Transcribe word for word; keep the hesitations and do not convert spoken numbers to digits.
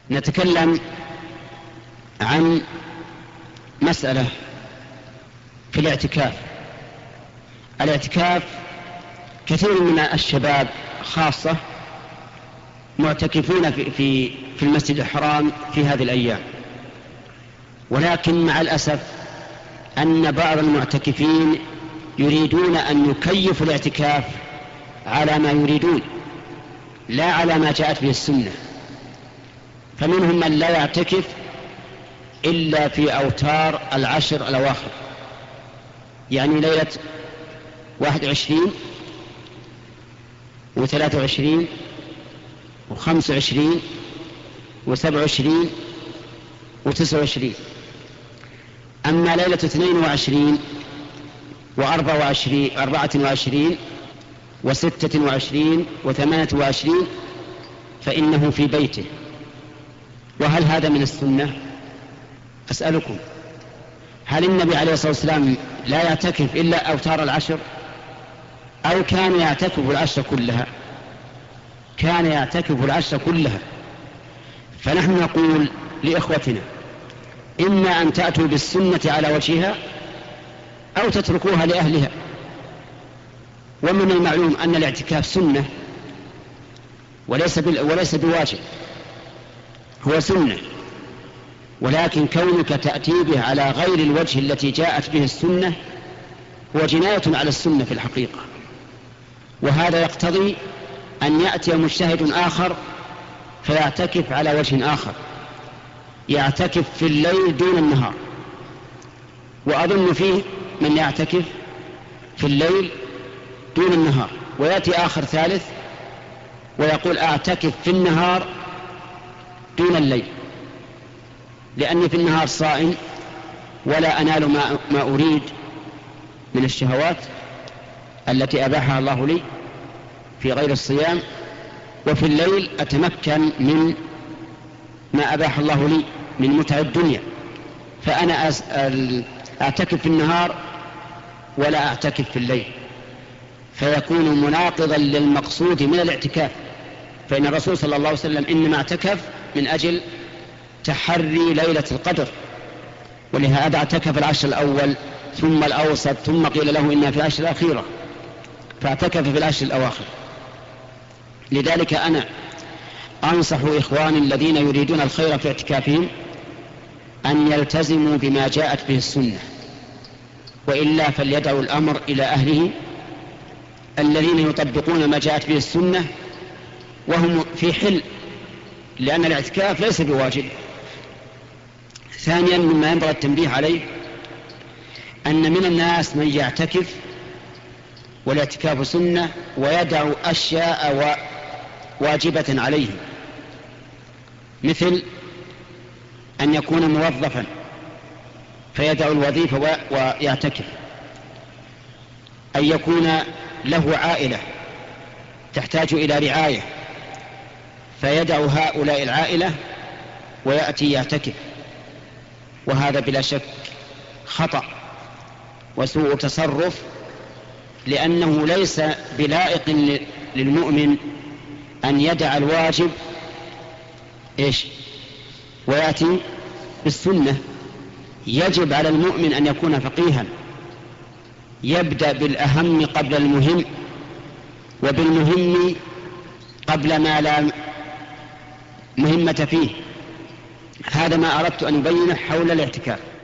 نتكلم عن مسألة في الاعتكاف. الاعتكاف كثير من الشباب خاصة معتكفون في, في, في المسجد الحرام في هذه الأيام، ولكن مع الأسف أن بعض المعتكفين يريدون أن يكيفوا الاعتكاف على ما يريدون لا على ما جاءت به السنة. فمنهم من لا يعتكف إلا في أوتار العشر الأواخر، يعني ليلة واحد وعشرين وثلاثة وعشرين وخمس وعشرين وسبع وعشرين وتسع وعشرين. أما ليلة اثنين وعشرين وأربع وعشرين أربعة وعشرين وستة وعشرين وثمانية وعشرين فإنه في بيته. وهل هذا من السنة؟ أسألكم، هل النبي عليه الصلاة والسلام لا يعتكف إلا أوتار العشر، أو كان يعتكف العشر كلها؟ كان يعتكف العشر كلها. فنحن نقول لإخوتنا: إما أن تأتوا بالسنة على وجهها أو تتركوها لأهلها. ومن المعلوم أن الاعتكاف سنة وليس, وليس بواجب، هو سنة، ولكن كونك تأتي به على غير الوجه التي جاءت به السنة هو جناية على السنة في الحقيقة. وهذا يقتضي أن يأتي مجتهد آخر فيعتكف على وجه آخر، يعتكف في الليل دون النهار. وأظن فيه من يعتكف في الليل دون النهار، ويأتي آخر ثالث ويقول أعتكف في النهار دون الليل، لأني في النهار صائم ولا أنال ما, ما أريد من الشهوات التي أباحها الله لي في غير الصيام، وفي الليل أتمكن من ما أباح الله لي من متع الدنيا. فأنا أعتكف في النهار ولا أعتكف في الليل، فيكون مناقضا للمقصود من الاعتكاف. فإن الرسول صلى الله عليه وسلم إنما اعتكف من أجل تحري ليلة القدر، ولهذا اعتكف العشر الأول ثم الأوسط ثم قيل له إنها في العشر الأخيرة، فاعتكف في العشر الأواخر. لذلك أنا أنصح إخواني الذين يريدون الخير في اعتكافهم أن يلتزموا بما جاءت به السنة، وإلا فليدعوا الأمر إلى أهله الذين يطبقون ما جاءت به السنة وهم في حل، لأن الاعتكاف ليس بواجب. ثانيا مما ينبغي التنبيه عليه أن من الناس من يعتكف والاعتكاف سنة ويدع أشياء واجبة عليه، مثل أن يكون موظفا فيدع الوظيفة ويعتكف، أن يكون له عائلة تحتاج إلى رعاية فيدع هؤلاء العائلة ويأتي يعتكف. وهذا بلا شك خطأ وسوء تصرف، لأنه ليس بلائق للمؤمن أن يدع الواجب إيش ويأتي بالسنة. يجب على المؤمن أن يكون فقيها، يبدأ بالأهم قبل المهم، وبالمهم قبل ما لا مهمة فيه. هذا ما أردت أن أبينه حول الاعتكاف.